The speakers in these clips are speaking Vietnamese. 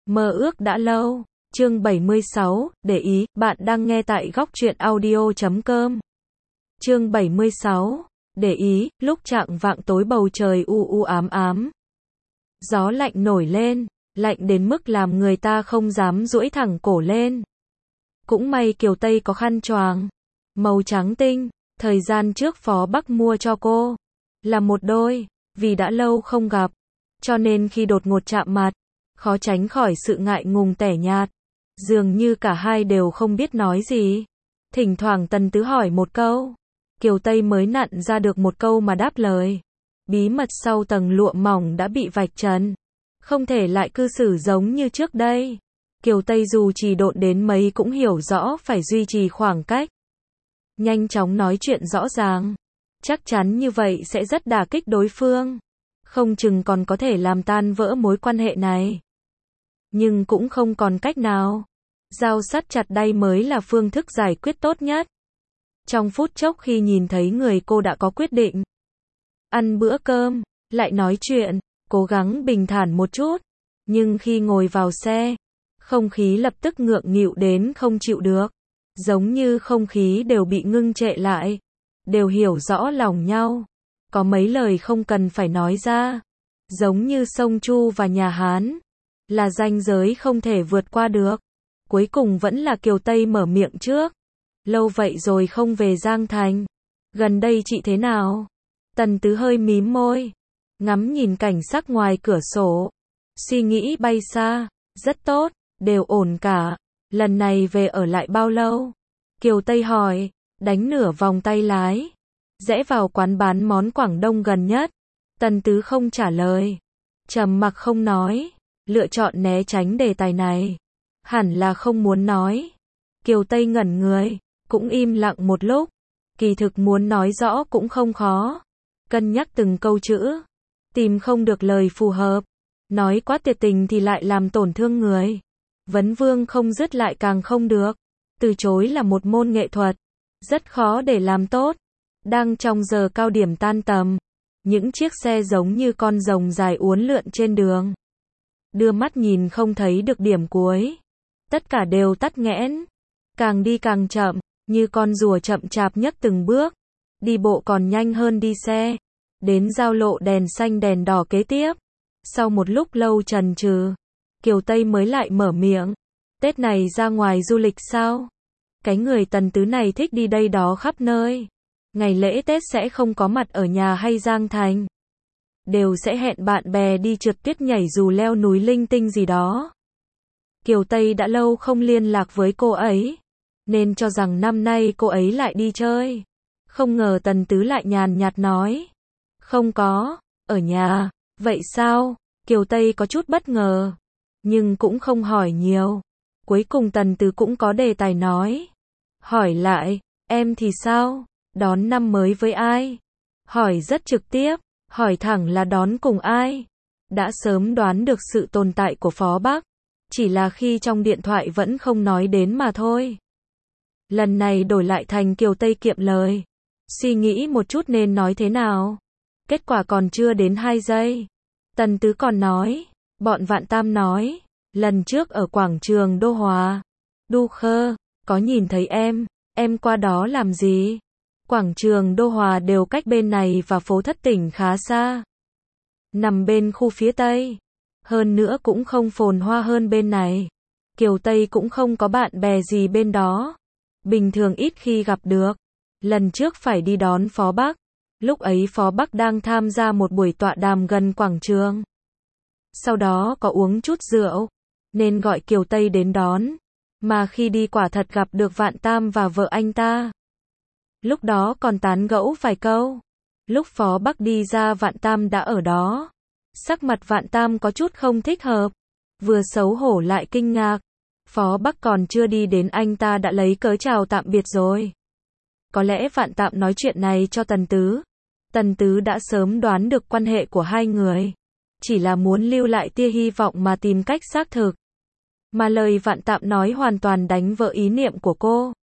Mơ ước đã lâu. Chương 76, để ý, bạn đang nghe tại góc truyện audio.com. Chương 76, để ý, lúc chạng vạng tối bầu trời u u ám ám. Gió lạnh nổi lên, lạnh đến mức làm người ta không dám duỗi thẳng cổ lên. Cũng may Kiều Tây có khăn choàng màu trắng tinh, thời gian trước Phó Bắc mua cho cô là một đôi, vì đã lâu không gặp, cho nên khi đột ngột chạm mặt, khó tránh khỏi sự ngại ngùng tẻ nhạt. Dường như cả hai đều không biết nói gì. Thỉnh thoảng Tần Tứ hỏi một câu, Kiều Tây mới nặn ra được một câu mà đáp lời. Bí mật sau tầng lụa mỏng đã bị vạch trần, không thể lại cư xử giống như trước đây. Kiều Tây dù trì độn đến mấy cũng hiểu rõ phải duy trì khoảng cách, nhanh chóng nói chuyện rõ ràng. Chắc chắn như vậy sẽ rất đả kích đối phương, không chừng còn có thể làm tan vỡ mối quan hệ này. Nhưng cũng không còn cách nào. Dao sắt chặt đay mới là phương thức giải quyết tốt nhất. Trong phút chốc khi nhìn thấy người cô đã có quyết định ăn bữa cơm, lại nói chuyện, cố gắng bình thản một chút. Nhưng khi ngồi vào xe, không khí lập tức ngượng nghịu đến không chịu được. Giống như không khí đều bị ngưng trệ lại. Đều hiểu rõ lòng nhau. Có mấy lời không cần phải nói ra. Giống như sông Chu và nhà Hán, là ranh giới không thể vượt qua được. Cuối cùng vẫn là Kiều Tây mở miệng trước. Lâu vậy rồi không về Giang Thành. Gần đây chị thế nào? Tần Tứ hơi mím môi, ngắm nhìn cảnh sắc ngoài cửa sổ. Suy nghĩ bay xa. Rất tốt, đều ổn cả. Lần này về ở lại bao lâu? Kiều Tây hỏi, đánh nửa vòng tay lái. Rẽ vào quán bán món Quảng Đông gần nhất. Tần Tứ không trả lời, trầm mặc không nói. Lựa chọn né tránh đề tài này. Hẳn là không muốn nói. Kiều Tây ngẩn người, cũng im lặng một lúc. Kỳ thực muốn nói rõ cũng không khó. Cân nhắc từng câu chữ, tìm không được lời phù hợp. Nói quá tuyệt tình thì lại làm tổn thương người. Vấn vương không dứt lại càng không được. Từ chối là một môn nghệ thuật, rất khó để làm tốt. Đang trong giờ cao điểm tan tầm, những chiếc xe giống như con rồng dài uốn lượn trên đường. Đưa mắt nhìn không thấy được điểm cuối. Tất cả đều tắc nghẽn. Càng đi càng chậm, như con rùa chậm chạp nhấc từng bước. Đi bộ còn nhanh hơn đi xe. Đến giao lộ đèn xanh đèn đỏ kế tiếp. Sau một lúc lâu chần chừ, Kiều Tây mới lại mở miệng. Tết này ra ngoài du lịch sao? Cái người Tần Tứ này thích đi đây đó khắp nơi. Ngày lễ Tết sẽ không có mặt ở nhà hay Giang Thành. Đều sẽ hẹn bạn bè đi trượt tuyết nhảy dù leo núi linh tinh gì đó. Kiều Tây đã lâu không liên lạc với cô ấy, nên cho rằng năm nay cô ấy lại đi chơi. Không ngờ Tần Tứ lại nhàn nhạt nói. Không có, ở nhà. Vậy sao? Kiều Tây có chút bất ngờ, nhưng cũng không hỏi nhiều. Cuối cùng Tần Tứ cũng có đề tài nói. Hỏi lại, em thì sao? Đón năm mới với ai? Hỏi rất trực tiếp, hỏi thẳng là đón cùng ai? Đã sớm đoán được sự tồn tại của Phó Bắc, chỉ là khi trong điện thoại vẫn không nói đến mà thôi. Lần này đổi lại thành Kiều Tây kiệm lời. Suy nghĩ một chút nên nói thế nào. Kết quả còn chưa đến 2 giây. Tần Tứ còn nói, bọn Vạn Tam nói, lần trước ở quảng trường Đô Hòa, Đu Khơ, có nhìn thấy em qua đó làm gì? Quảng trường Đô Hòa đều cách bên này và phố Thất Tỉnh khá xa. Nằm bên khu phía Tây. Hơn nữa cũng không phồn hoa hơn bên này. Kiều Tây cũng không có bạn bè gì bên đó. Bình thường ít khi gặp được. Lần trước phải đi đón Phó Bắc. Lúc ấy Phó Bắc đang tham gia một buổi tọa đàm gần quảng trường. Sau đó có uống chút rượu, nên gọi Kiều Tây đến đón. Mà khi đi quả thật gặp được Vạn Tam và vợ anh ta. Lúc đó còn tán gẫu vài câu. Lúc Phó Bắc đi ra Vạn Tam đã ở đó. Sắc mặt Vạn Tam có chút không thích hợp. Vừa xấu hổ lại kinh ngạc. Phó Bắc còn chưa đi đến anh ta đã lấy cớ chào tạm biệt rồi. Có lẽ Vạn Tam nói chuyện này cho Tần Tứ. Tần Tứ đã sớm đoán được quan hệ của hai người. Chỉ là muốn lưu lại tia hy vọng mà tìm cách xác thực. Mà lời Vạn Tam nói hoàn toàn đánh vỡ ý niệm của cô.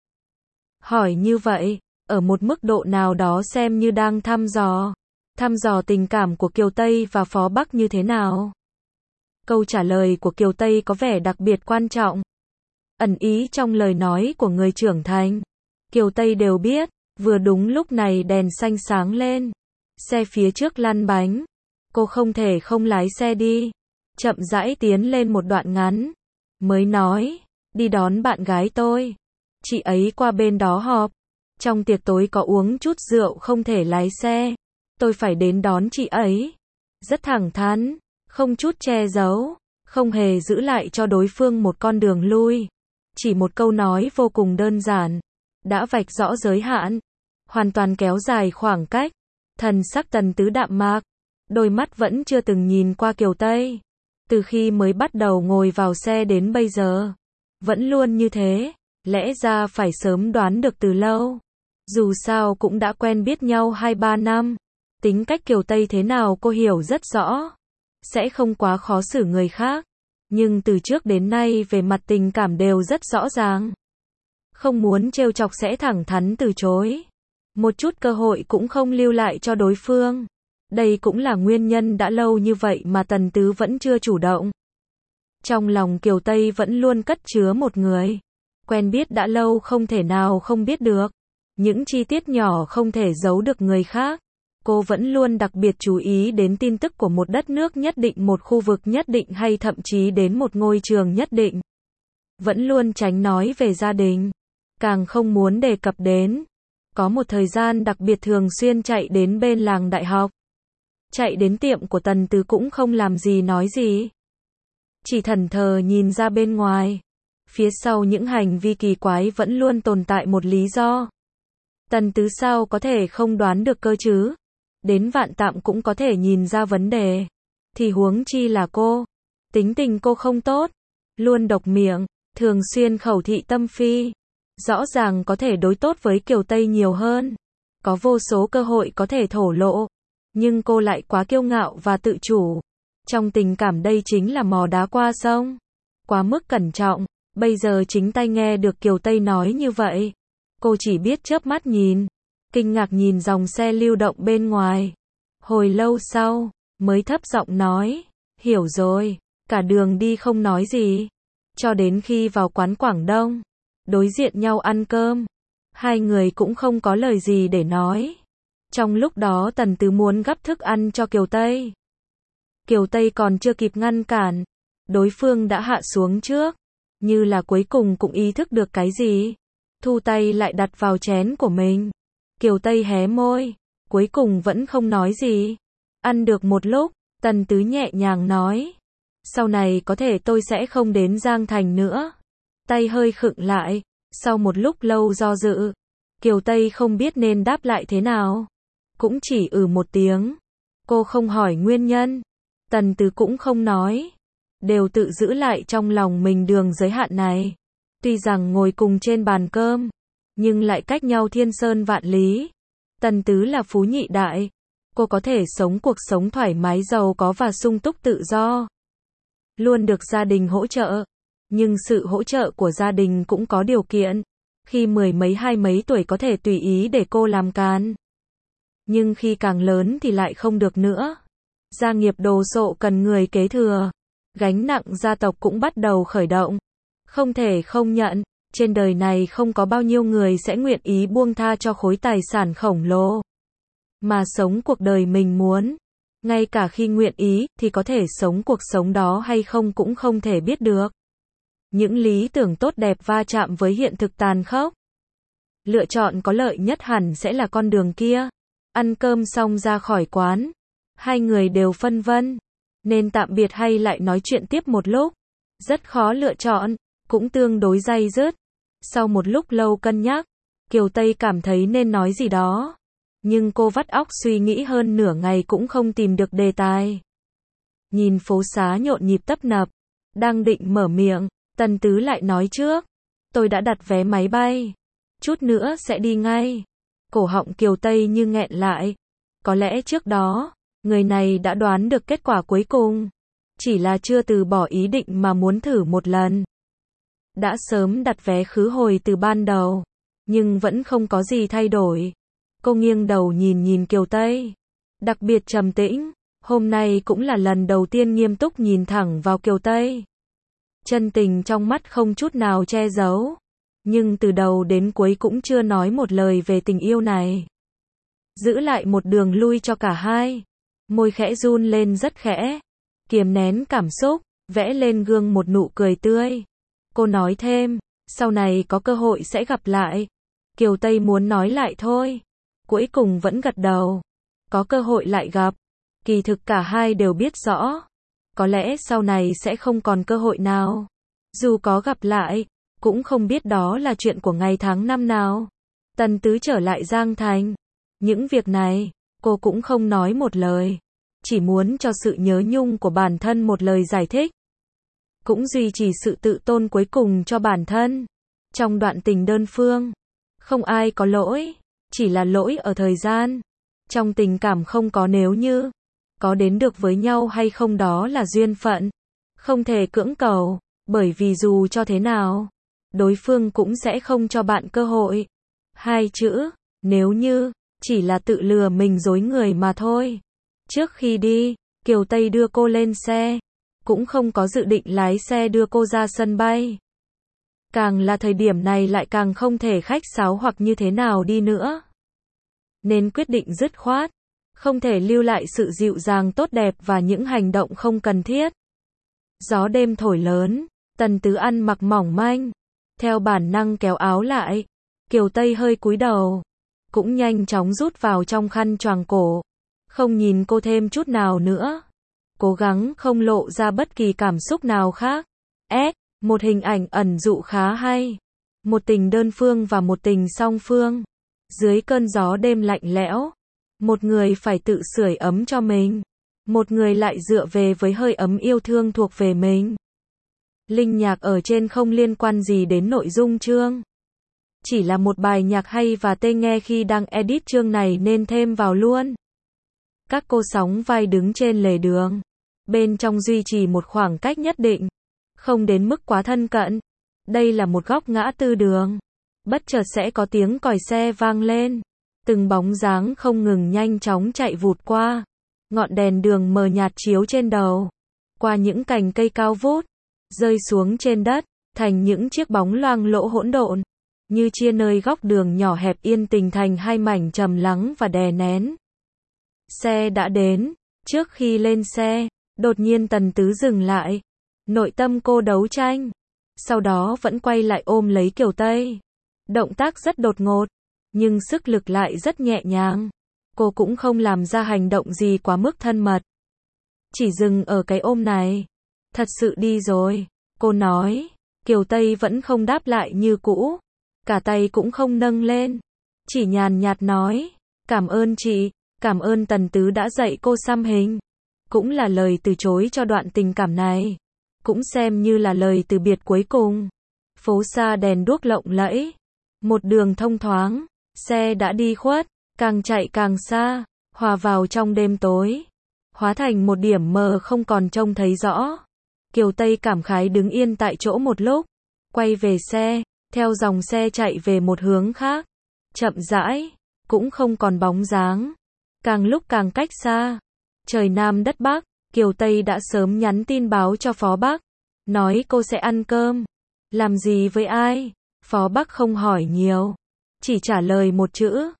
Hỏi như vậy, ở một mức độ nào đó xem như đang thăm dò tình cảm của Kiều Tây và Phó Bắc như thế nào. Câu trả lời của Kiều Tây có vẻ đặc biệt quan trọng. Ẩn ý trong lời nói của người trưởng thành. Kiều Tây đều biết, vừa đúng lúc này đèn xanh sáng lên. Xe phía trước lăn bánh. Cô không thể không lái xe đi. Chậm rãi tiến lên một đoạn ngắn. Mới nói, đi đón bạn gái tôi. Chị ấy qua bên đó họp. Trong tiệc tối có uống chút rượu không thể lái xe. Tôi phải đến đón chị ấy. Rất thẳng thắn, không chút che giấu, không hề giữ lại cho đối phương một con đường lui. Chỉ một câu nói vô cùng đơn giản, đã vạch rõ giới hạn, hoàn toàn kéo dài khoảng cách. Thần sắc Tần Tứ đạm mạc, đôi mắt vẫn chưa từng nhìn qua Kiều Tây. Từ khi mới bắt đầu ngồi vào xe đến bây giờ, vẫn luôn như thế, lẽ ra phải sớm đoán được từ lâu. Dù sao cũng đã quen biết nhau 2-3 năm. Tính cách Kiều Tây thế nào cô hiểu rất rõ. Sẽ không quá khó xử người khác. Nhưng từ trước đến nay về mặt tình cảm đều rất rõ ràng. Không muốn trêu chọc sẽ thẳng thắn từ chối. Một chút cơ hội cũng không lưu lại cho đối phương. Đây cũng là nguyên nhân đã lâu như vậy mà Tần Tứ vẫn chưa chủ động. Trong lòng Kiều Tây vẫn luôn cất chứa một người. Quen biết đã lâu không thể nào không biết được. Những chi tiết nhỏ không thể giấu được người khác. Cô vẫn luôn đặc biệt chú ý đến tin tức của một đất nước nhất định, một khu vực nhất định hay thậm chí đến một ngôi trường nhất định. Vẫn luôn tránh nói về gia đình. Càng không muốn đề cập đến. Có một thời gian đặc biệt thường xuyên chạy đến bên làng đại học. Chạy đến tiệm của Tần Tứ cũng không làm gì nói gì. Chỉ thẫn thờ nhìn ra bên ngoài. Phía sau những hành vi kỳ quái vẫn luôn tồn tại một lý do. Tần Tứ sao có thể không đoán được cơ chứ? Đến vạn tạm cũng có thể nhìn ra vấn đề. Thì huống chi là cô. Tính tình cô không tốt. Luôn độc miệng. Thường xuyên khẩu thị tâm phi. Rõ ràng có thể đối tốt với Kiều Tây nhiều hơn. Có vô số cơ hội có thể thổ lộ. Nhưng cô lại quá kiêu ngạo và tự chủ. Trong tình cảm đây chính là mò đá qua sông. Quá mức cẩn trọng. Bây giờ chính tay nghe được Kiều Tây nói như vậy. Cô chỉ biết chớp mắt nhìn. Kinh ngạc nhìn dòng xe lưu động bên ngoài. Hồi lâu sau, mới thấp giọng nói. Hiểu rồi. Cả đường đi không nói gì. Cho đến khi vào quán Quảng Đông. Đối diện nhau ăn cơm. Hai người cũng không có lời gì để nói. Trong lúc đó Tần Tứ muốn gắp thức ăn cho Kiều Tây. Kiều Tây còn chưa kịp ngăn cản. Đối phương đã hạ xuống trước. Như là cuối cùng cũng ý thức được cái gì. Thu tay lại đặt vào chén của mình. Kiều Tây hé môi. Cuối cùng vẫn không nói gì. Ăn được một lúc, Tần Tứ nhẹ nhàng nói. Sau này có thể tôi sẽ không đến Giang Thành nữa. Tay hơi khựng lại. Sau một lúc lâu do dự. Kiều Tây không biết nên đáp lại thế nào. Cũng chỉ một tiếng. Cô không hỏi nguyên nhân. Tần Tứ cũng không nói. Đều tự giữ lại trong lòng mình đường giới hạn này. Tuy rằng ngồi cùng trên bàn cơm. Nhưng lại cách nhau thiên sơn vạn lý. Tần Tứ là phú nhị đại. Cô có thể sống cuộc sống thoải mái giàu có và sung túc tự do. Luôn được gia đình hỗ trợ. Nhưng sự hỗ trợ của gia đình cũng có điều kiện. Khi 10 mấy 20 mấy tuổi có thể tùy ý để cô làm càn. Nhưng khi càng lớn thì lại không được nữa. Gia nghiệp đồ sộ cần người kế thừa. Gánh nặng gia tộc cũng bắt đầu khởi động. Không thể không nhận, trên đời này không có bao nhiêu người sẽ nguyện ý buông tha cho khối tài sản khổng lồ. Mà sống cuộc đời mình muốn. Ngay cả khi nguyện ý, thì có thể sống cuộc sống đó hay không cũng không thể biết được. Những lý tưởng tốt đẹp va chạm với hiện thực tàn khốc. Lựa chọn có lợi nhất hẳn sẽ là con đường kia. Ăn cơm xong ra khỏi quán. Hai người đều phân vân. Nên tạm biệt hay lại nói chuyện tiếp một lúc. Rất khó lựa chọn. Cũng tương đối day dứt. Sau một lúc lâu cân nhắc. Kiều Tây cảm thấy nên nói gì đó. Nhưng cô vắt óc suy nghĩ hơn nửa ngày cũng không tìm được đề tài. Nhìn phố xá nhộn nhịp tấp nập. Đang định mở miệng. Tần Tứ lại nói trước. Tôi đã đặt vé máy bay. Chút nữa sẽ đi ngay. Cổ họng Kiều Tây như nghẹn lại. Có lẽ trước đó, người này đã đoán được kết quả cuối cùng. Chỉ là chưa từ bỏ ý định mà muốn thử một lần. Đã sớm đặt vé khứ hồi từ ban đầu. Nhưng vẫn không có gì thay đổi. Cô nghiêng đầu nhìn Kiều Tây. Đặc biệt trầm tĩnh. Hôm nay cũng là lần đầu tiên nghiêm túc nhìn thẳng vào Kiều Tây. Chân tình trong mắt không chút nào che giấu. Nhưng từ đầu đến cuối cũng chưa nói một lời về tình yêu này. Giữ lại một đường lui cho cả hai. Môi khẽ run lên rất khẽ. Kiềm nén cảm xúc, vẽ lên gương một nụ cười tươi. Cô nói thêm, sau này có cơ hội sẽ gặp lại. Kiều Tây muốn nói lại thôi. Cuối cùng vẫn gật đầu. Có cơ hội lại gặp. Kỳ thực cả hai đều biết rõ. Có lẽ sau này sẽ không còn cơ hội nào. Dù có gặp lại, cũng không biết đó là chuyện của ngày tháng năm nào. Tần Tứ trở lại Giang Thành. Những việc này, cô cũng không nói một lời. Chỉ muốn cho sự nhớ nhung của bản thân một lời giải thích. Cũng duy trì sự tự tôn cuối cùng cho bản thân. Trong đoạn tình đơn phương, không ai có lỗi, chỉ là lỗi ở thời gian. Trong tình cảm không có nếu như, có đến được với nhau hay không đó là duyên phận. Không thể cưỡng cầu, bởi vì dù cho thế nào, đối phương cũng sẽ không cho bạn cơ hội. Hai chữ, nếu như, chỉ là tự lừa mình dối người mà thôi. Trước khi đi, Kiều Tây đưa cô lên xe. Cũng không có dự định lái xe đưa cô ra sân bay. Càng là thời điểm này lại càng không thể khách sáo hoặc như thế nào đi nữa. Nên quyết định dứt khoát. Không thể lưu lại sự dịu dàng tốt đẹp và những hành động không cần thiết. Gió đêm thổi lớn, Tần Tứ ăn mặc mỏng manh. Theo bản năng kéo áo lại. Kiều Tây hơi cúi đầu. Cũng nhanh chóng rút vào trong khăn choàng cổ. Không nhìn cô thêm chút nào nữa. Cố gắng không lộ ra bất kỳ cảm xúc nào khác. Một hình ảnh ẩn dụ khá hay. Một tình đơn phương và một tình song phương. Dưới cơn gió đêm lạnh lẽo. Một người phải tự sưởi ấm cho mình. Một người lại dựa về với hơi ấm yêu thương thuộc về mình. Linh nhạc ở trên không liên quan gì đến nội dung chương. Chỉ là một bài nhạc hay và tê nghe khi đang edit chương này nên thêm vào luôn. Các cô sóng vai đứng trên lề đường. Bên trong duy trì một khoảng cách nhất định. Không đến mức quá thân cận. Đây là một góc ngã tư đường. Bất chợt sẽ có tiếng còi xe vang lên. Từng bóng dáng không ngừng nhanh chóng chạy vụt qua. Ngọn đèn đường mờ nhạt chiếu trên đầu. Qua những cành cây cao vút. Rơi xuống trên đất. Thành những chiếc bóng loang lỗ hỗn độn. Như chia nơi góc đường nhỏ hẹp yên tình thành hai mảnh trầm lắng và đè nén. Xe đã đến. Trước khi lên xe, đột nhiên Tần Tứ dừng lại. Nội tâm cô đấu tranh. Sau đó vẫn quay lại ôm lấy Kiều Tây. Động tác rất đột ngột. Nhưng sức lực lại rất nhẹ nhàng. Cô cũng không làm ra hành động gì quá mức thân mật. Chỉ dừng ở cái ôm này. Thật sự đi rồi. Cô nói. Kiều Tây vẫn không đáp lại như cũ. Cả tay cũng không nâng lên. Chỉ nhàn nhạt nói. Cảm ơn chị. Cảm ơn Tần Tứ đã dạy cô xăm hình. Cũng là lời từ chối cho đoạn tình cảm này. Cũng xem như là lời từ biệt cuối cùng. Phố xa đèn đuốc lộng lẫy. Một đường thông thoáng. Xe đã đi khuất. Càng chạy càng xa. Hòa vào trong đêm tối. Hóa thành một điểm mờ không còn trông thấy rõ. Kiều Tây cảm khái đứng yên tại chỗ một lúc. Quay về xe. Theo dòng xe chạy về một hướng khác. Chậm rãi. Cũng không còn bóng dáng. Càng lúc càng cách xa. Trời Nam đất Bắc. Kiều Tây đã sớm nhắn tin báo cho Phó Bắc. Nói cô sẽ ăn cơm. Làm gì với ai? Phó Bắc không hỏi nhiều. Chỉ trả lời một chữ.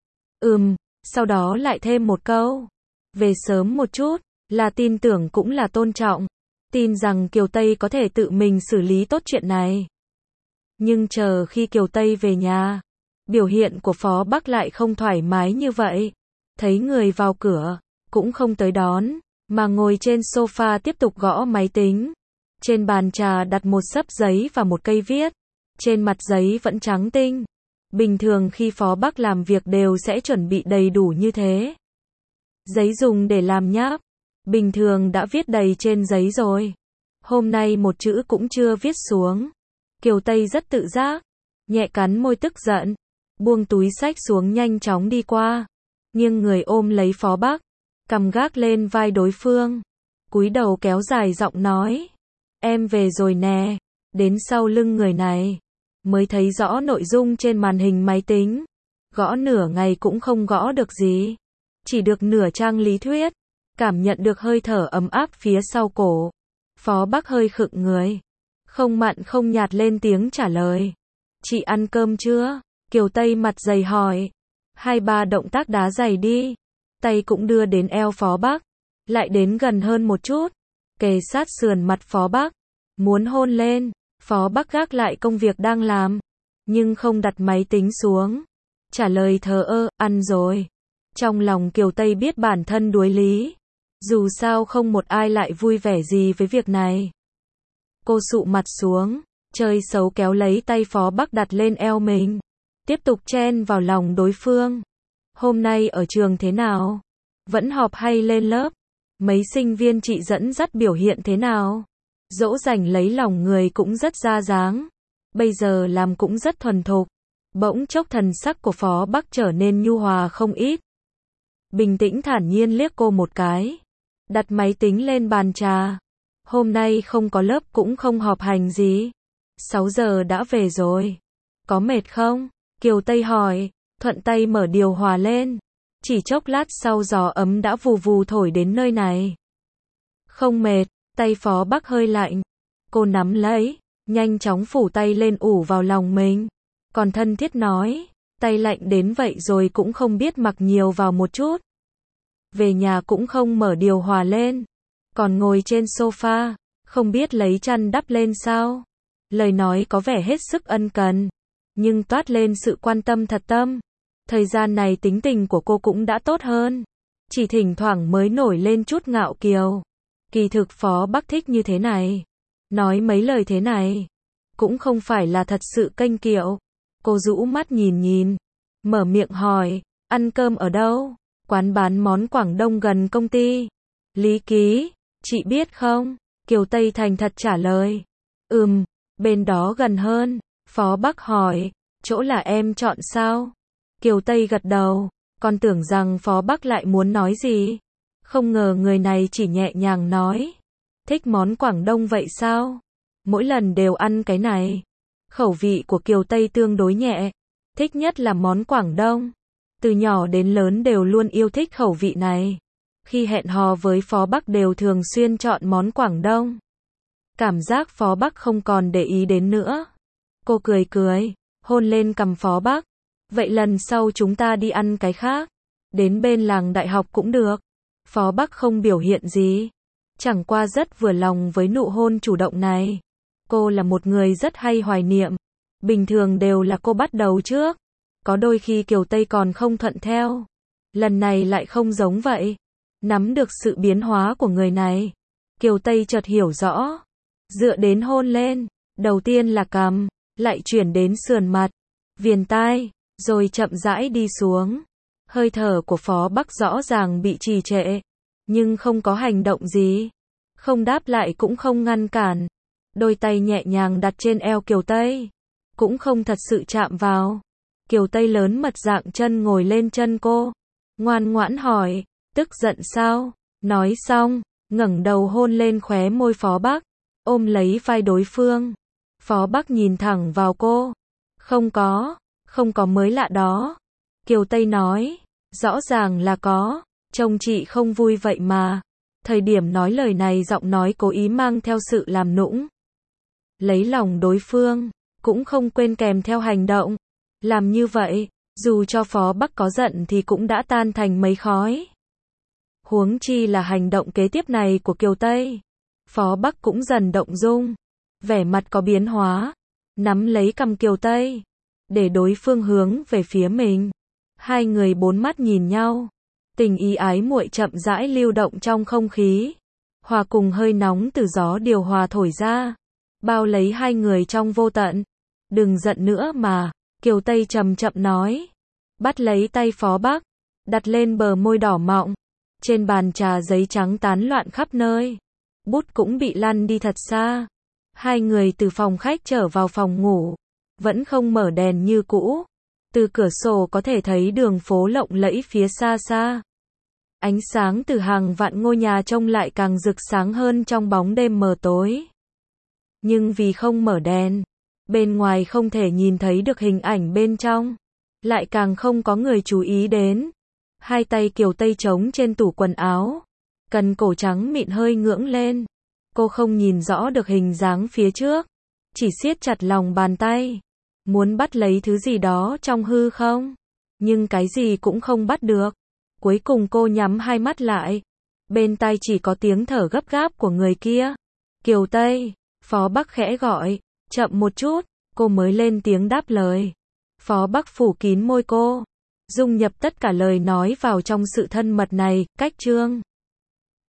Sau đó lại thêm một câu. Về sớm một chút. Là tin tưởng cũng là tôn trọng. Tin rằng Kiều Tây có thể tự mình xử lý tốt chuyện này. Nhưng chờ khi Kiều Tây về nhà. Biểu hiện của Phó Bắc lại không thoải mái như vậy. Thấy người vào cửa. Cũng không tới đón. Mà ngồi trên sofa tiếp tục gõ máy tính. Trên bàn trà đặt một xấp giấy và một cây viết. Trên mặt giấy vẫn trắng tinh. Bình thường khi Phó Bắc làm việc đều sẽ chuẩn bị đầy đủ như thế. Giấy dùng để làm nháp. Bình thường đã viết đầy trên giấy rồi. Hôm nay một chữ cũng chưa viết xuống. Kiều Tây rất tự giác. Nhẹ cắn môi tức giận. Buông túi xách xuống nhanh chóng đi qua. Nghiêng người ôm lấy Phó Bắc. Cầm gác lên vai đối phương. Cúi đầu kéo dài giọng nói. Em về rồi nè. Đến sau lưng người này. Mới thấy rõ nội dung trên màn hình máy tính. Gõ nửa ngày cũng không gõ được gì. Chỉ được nửa trang lý thuyết. cảm nhận được hơi thở ấm áp phía sau cổ. Phó Bắc hơi khựng người. Không mặn không nhạt lên tiếng trả lời. Chị ăn cơm chưa? Kiều Tây mặt dày hỏi. 2-3 động tác đá giày đi. Tay cũng đưa đến eo Phó Bắc. Lại đến gần hơn một chút. Kề sát sườn mặt Phó Bắc. Muốn hôn lên. Phó Bắc gác lại công việc đang làm. Nhưng không đặt máy tính xuống. Trả lời thờ ơ, ăn rồi. Trong lòng Kiều Tây biết bản thân đuối lý. Dù sao không một ai lại vui vẻ gì với việc này. Cô sụ mặt xuống. Chơi xấu kéo lấy tay Phó Bắc đặt lên eo mình. Tiếp tục chen vào lòng đối phương. Hôm nay ở trường thế nào? Vẫn họp hay lên lớp? Mấy sinh viên chị dẫn dắt biểu hiện thế nào? Dỗ dành lấy lòng người cũng rất ra dáng. Bây giờ làm cũng rất thuần thục. Bỗng chốc thần sắc của Phó Bắc trở nên nhu hòa không ít. Bình tĩnh thản nhiên liếc cô một cái. Đặt máy tính lên bàn trà. Hôm nay không có lớp cũng không họp hành gì. 6 giờ đã về rồi. Có mệt không? Kiều Tây hỏi. Thuận tay mở điều hòa lên. Chỉ chốc lát sau gió ấm đã vù vù thổi đến nơi này. Không mệt. Tay Phó Bắc hơi lạnh. Cô nắm lấy. Nhanh chóng phủ tay lên ủ vào lòng mình. Còn thân thiết nói. Tay lạnh đến vậy rồi cũng không biết mặc nhiều vào một chút. Về nhà cũng không mở điều hòa lên. Còn ngồi trên sofa. Không biết lấy chăn đắp lên sao. Lời nói có vẻ hết sức ân cần. Nhưng toát lên sự quan tâm thật tâm. Thời gian này tính tình của cô cũng đã tốt hơn. Chỉ thỉnh thoảng mới nổi lên chút ngạo kiều. Kỳ thực Phó Bắc thích như thế này. Nói mấy lời thế này. Cũng không phải là thật sự kênh kiệu. Cô rũ mắt nhìn. Mở miệng hỏi. Ăn cơm ở đâu? Quán bán món Quảng Đông gần công ty. Lý Ký. Chị biết không? Kiều Tây thành thật trả lời. Bên đó gần hơn. Phó Bắc hỏi. Chỗ là em chọn sao? Kiều Tây gật đầu. Còn tưởng rằng Phó Bắc lại muốn nói gì. Không ngờ người này chỉ nhẹ nhàng nói. Thích món Quảng Đông vậy sao? Mỗi lần đều ăn cái này. Khẩu vị của Kiều Tây tương đối nhẹ. Thích nhất là món Quảng Đông. Từ nhỏ đến lớn đều luôn yêu thích khẩu vị này. Khi hẹn hò với Phó Bắc đều thường xuyên chọn món Quảng Đông. Cảm giác Phó Bắc không còn để ý đến nữa. Cô cười, hôn lên cằm Phó Bắc. Vậy lần sau chúng ta đi ăn cái khác. Đến bên làng đại học cũng được. Phó Bắc không biểu hiện gì. Chẳng qua rất vừa lòng với nụ hôn chủ động này. Cô là một người rất hay hoài niệm. Bình thường đều là cô bắt đầu trước. Có đôi khi Kiều Tây còn không thuận theo. Lần này lại không giống vậy. Nắm được sự biến hóa của người này. Kiều Tây chợt hiểu rõ. Dựa đến hôn lên. Đầu tiên là cằm. Lại chuyển đến sườn mặt. Viền tai. Rồi chậm rãi đi xuống. Hơi thở của Phó Bắc rõ ràng bị trì trệ. Nhưng không có hành động gì. Không đáp lại cũng không ngăn cản. Đôi tay nhẹ nhàng đặt trên eo Kiều Tây. Cũng không thật sự chạm vào. Kiều Tây lớn mật dạng chân ngồi lên chân cô. Ngoan ngoãn hỏi. Tức giận sao? Nói xong. Ngẩng đầu hôn lên khóe môi Phó Bắc. Ôm lấy vai đối phương. Phó Bắc nhìn thẳng vào cô. Không có mới lạ đó. Kiều Tây nói. Rõ ràng là có. Chồng chị không vui vậy mà. Thời điểm nói lời này giọng nói cố ý mang theo sự làm nũng. Lấy lòng đối phương. Cũng không quên kèm theo hành động. Làm như vậy, dù cho Phó Bắc có giận thì cũng đã tan thành mây khói. Huống chi là hành động kế tiếp này của Kiều Tây. Phó Bắc cũng dần động dung. Vẻ mặt có biến hóa. Nắm lấy cằm Kiều Tây. Để đối phương hướng về phía mình. Hai người bốn mắt nhìn nhau. Tình ý ái muội chậm rãi lưu động trong không khí. Hòa cùng hơi nóng từ gió điều hòa thổi ra. Bao lấy hai người trong vô tận. Đừng giận nữa mà. Kiều Tây chậm chậm nói. Bắt lấy tay Phó Bắc. Đặt lên bờ môi đỏ mọng. Trên bàn trà giấy trắng tán loạn khắp nơi. Bút cũng bị lăn đi thật xa. Hai người từ phòng khách trở vào phòng ngủ. Vẫn không mở đèn như cũ. Từ cửa sổ có thể thấy đường phố lộng lẫy phía xa xa. Ánh sáng từ hàng vạn ngôi nhà trông lại càng rực sáng hơn trong bóng đêm mờ tối. Nhưng vì không mở đèn, bên ngoài không thể nhìn thấy được hình ảnh bên trong. Lại càng không có người chú ý đến. Hai tay Kiều Tây trống trên tủ quần áo. Cần cổ trắng mịn hơi ngưỡng lên. Cô không nhìn rõ được hình dáng phía trước, chỉ siết chặt lòng bàn tay, muốn bắt lấy thứ gì đó trong hư không, nhưng cái gì cũng không bắt được. Cuối cùng cô nhắm hai mắt lại, bên tai chỉ có tiếng thở gấp gáp của người kia. Kiều Tây, Phó Bắc khẽ gọi, chậm một chút, cô mới lên tiếng đáp lời. Phó Bắc phủ kín môi cô, dung nhập tất cả lời nói vào trong sự thân mật này, cách Trương